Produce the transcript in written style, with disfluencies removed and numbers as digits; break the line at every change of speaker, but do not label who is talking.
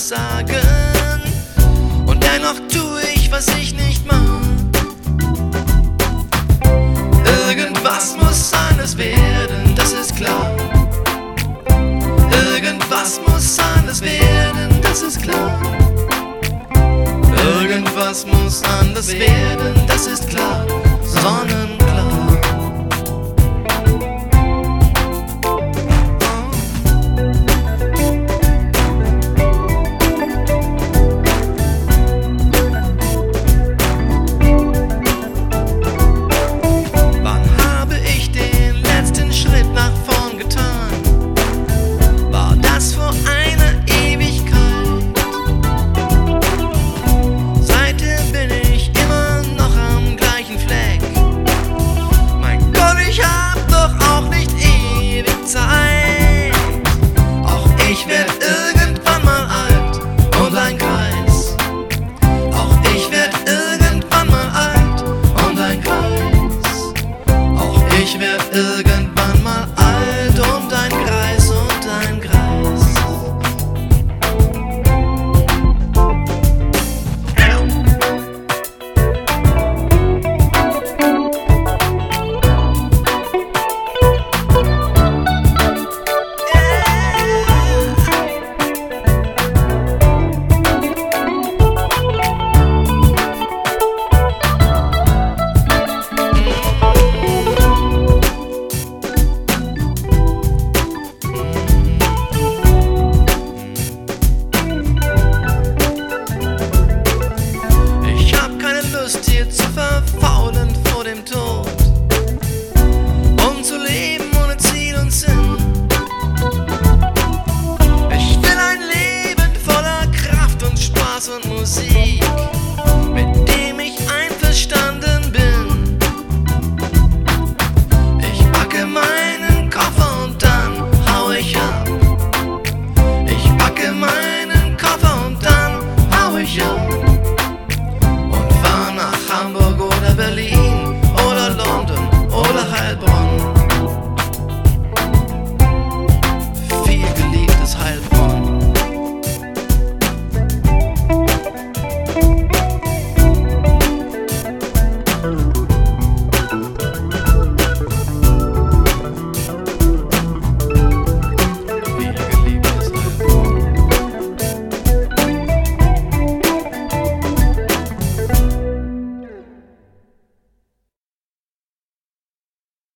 was sagen. Und dennoch tue ich, was ich nicht mag. Irgendwas muss anders werden, das ist klar. Irgendwas muss anders werden, das ist klar. Irgendwas muss anders werden, das ist klar. Sonnenklar. Ich werd irgendwann mal alt und ein Kreis. Auch ich werd irgendwann mal alt und ein Kreis. Auch ich werd irgendwann mal alt und ein Kreis und ein Kreis. Hier zu verfaulen vor dem Tod, um zu leben ohne Ziel und Sinn. Ich will ein Leben voller Kraft und Spaß und Musik.